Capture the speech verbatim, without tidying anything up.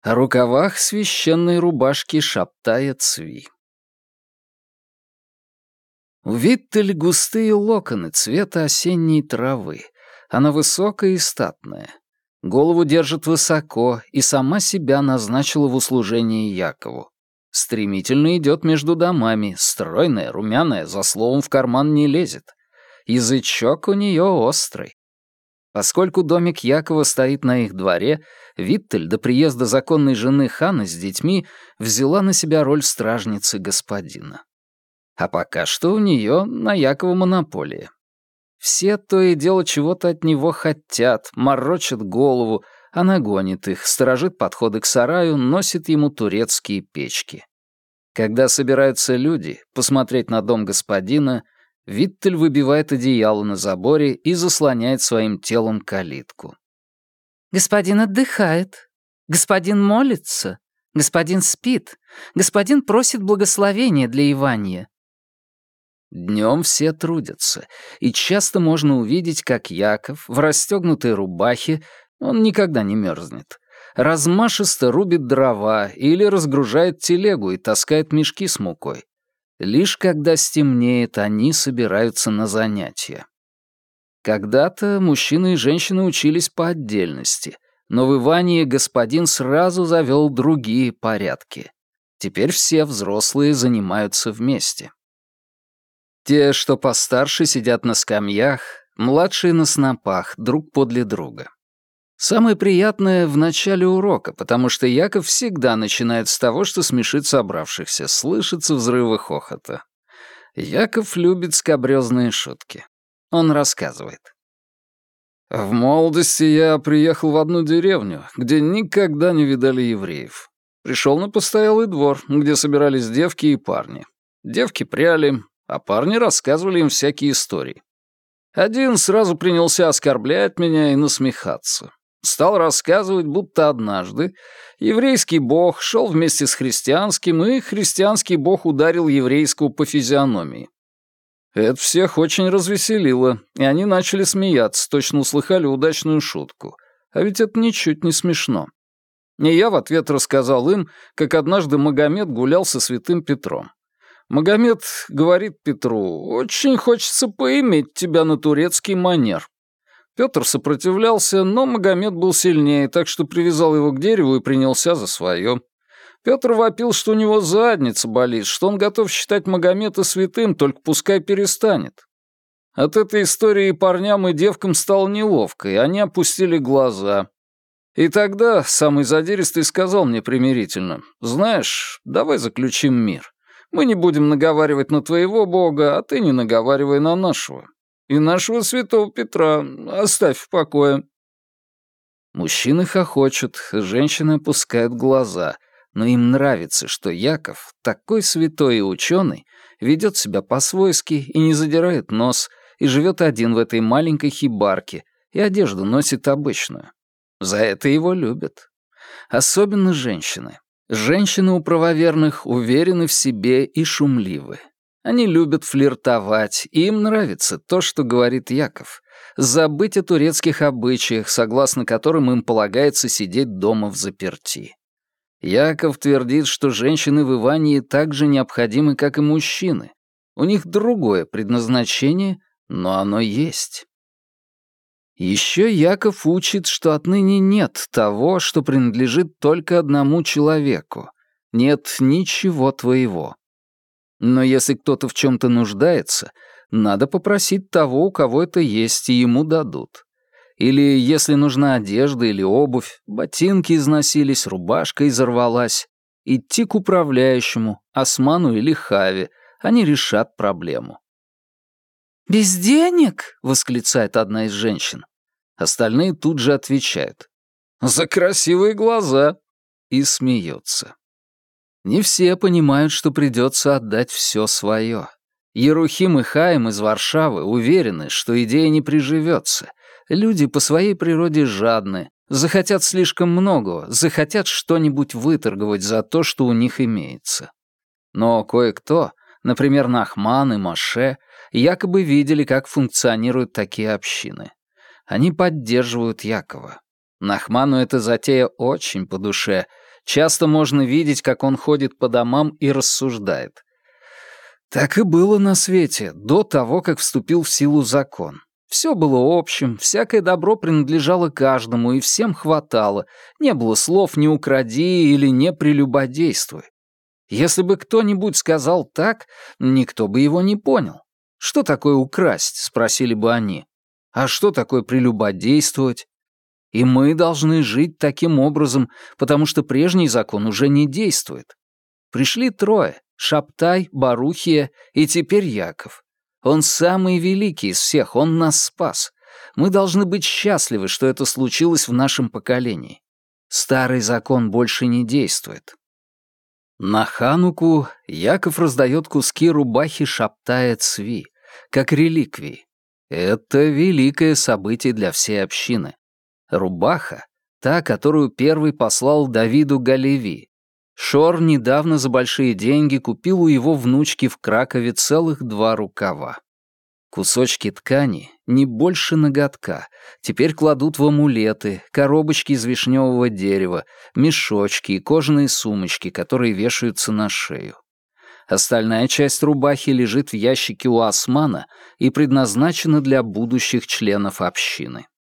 О рукавах священной рубашки шептает Цви. У Виттель густые локоны цвета осенней травы. Она высокая и статная. Голову держит высоко и сама себя назначила в услужении Якову. Стремительно идет между домами, стройная, румяная, за словом в карман не лезет. Язычок у нее острый. Поскольку домик Якова стоит на их дворе, Виттель до приезда законной жены Ханы с детьми взяла на себя роль стражницы господина. А пока что у нее на Якова монополия. Все то и дело чего-то от него хотят, морочат голову, она гонит их, сторожит подходы к сараю, носит ему турецкие печки. Когда собираются люди посмотреть на дом господина, Виттель выбивает одеяло на заборе и заслоняет своим телом калитку. «Господин отдыхает. Господин молится. Господин спит. Господин просит благословения для Иванья». Днем все трудятся, и часто можно увидеть, как Яков в расстегнутой рубахе, он никогда не мерзнет, размашисто рубит дрова или разгружает телегу и таскает мешки с мукой. Лишь когда стемнеет, они собираются на занятия. Когда-то мужчины и женщины учились по отдельности, но в Иванье господин сразу завел другие порядки. Теперь все взрослые занимаются вместе. Те, что постарше, сидят на скамьях, младшие на снопах, друг подле друга. Самое приятное в начале урока, потому что Яков всегда начинает с того, что смешит собравшихся, слышатся взрывы хохота. Яков любит скабрёзные шутки. Он рассказывает. «В молодости я приехал в одну деревню, где никогда не видали евреев. Пришел на постоялый двор, где собирались девки и парни. Девки пряли, а парни рассказывали им всякие истории. Один сразу принялся оскорблять меня и насмехаться. Стал рассказывать, будто однажды еврейский бог шел вместе с христианским, и христианский бог ударил еврейского по физиономии. Это всех очень развеселило, и они начали смеяться, точно услыхали удачную шутку. А ведь это ничуть не смешно. И я в ответ рассказал им, как однажды Магомед гулял со святым Петром. Магомед говорит Петру: «Очень хочется поиметь тебя на турецкий манер». Петр сопротивлялся, но Магомед был сильнее, так что привязал его к дереву и принялся за свое. Петр вопил, что у него задница болит, что он готов считать Магомеда святым, только пускай перестанет. От этой истории и парням, и девкам стало неловко, и они опустили глаза. И тогда самый задиристый сказал мне примирительно: «Знаешь, давай заключим мир. Мы не будем наговаривать на твоего бога, а ты не наговаривай на нашего. И нашего святого Петра оставь в покое». Мужчины хохочут, женщины опускают глаза, но им нравится, что Яков, такой святой и ученый, ведет себя по-свойски и не задирает нос, и живет один в этой маленькой хибарке, и одежду носит обычную. За это его любят. Особенно женщины. Женщины у правоверных уверены в себе и шумливы. Они любят флиртовать, и им нравится то, что говорит Яков. Забыть о турецких обычаях, согласно которым им полагается сидеть дома взаперти. Яков твердит, что женщины в Иванье так же необходимы, как и мужчины. У них другое предназначение, но оно есть. Еще Яков учит, что отныне нет того, что принадлежит только одному человеку. Нет ничего твоего. Но если кто-то в чем-то нуждается, надо попросить того, у кого это есть, и ему дадут. Или если нужна одежда или обувь, ботинки износились, рубашка изорвалась, идти к управляющему, Осману или Хаве, они решат проблему. «Без денег?» — восклицает одна из женщин. Остальные тут же отвечают: «За красивые глаза!» и смеются. Не все понимают, что придется отдать все свое. Ерухим и Хаим из Варшавы уверены, что идея не приживется. Люди по своей природе жадны, захотят слишком много, захотят что-нибудь выторговать за то, что у них имеется. Но кое-кто, например, Нахман и Моше, якобы видели, как функционируют такие общины. Они поддерживают Якова. Нахману эта затея очень по душе. Часто можно видеть, как он ходит по домам и рассуждает. Так и было на свете, до того, как вступил в силу закон. Все было общим, всякое добро принадлежало каждому, и всем хватало. Не было слов «не укради» или «не прелюбодействуй». Если бы кто-нибудь сказал так, никто бы его не понял. «Что такое украсть?» — спросили бы они. «А что такое прелюбодействовать?» И мы должны жить таким образом, потому что прежний закон уже не действует. Пришли трое — Шабтай, Барухия и теперь Яков. Он самый великий из всех, он нас спас. Мы должны быть счастливы, что это случилось в нашем поколении. Старый закон больше не действует. На Хануку Яков раздает куски рубахи Шабтая Цви, как реликвии. Это великое событие для всей общины. Рубаха — та, которую первый послал Давиду Галеви. Шор недавно за большие деньги купил у его внучки в Кракове целых два рукава. Кусочки ткани, не больше ноготка, теперь кладут в амулеты, коробочки из вишневого дерева, мешочки и кожаные сумочки, которые вешаются на шею. Остальная часть рубахи лежит в ящике у османа и предназначена для будущих членов общины.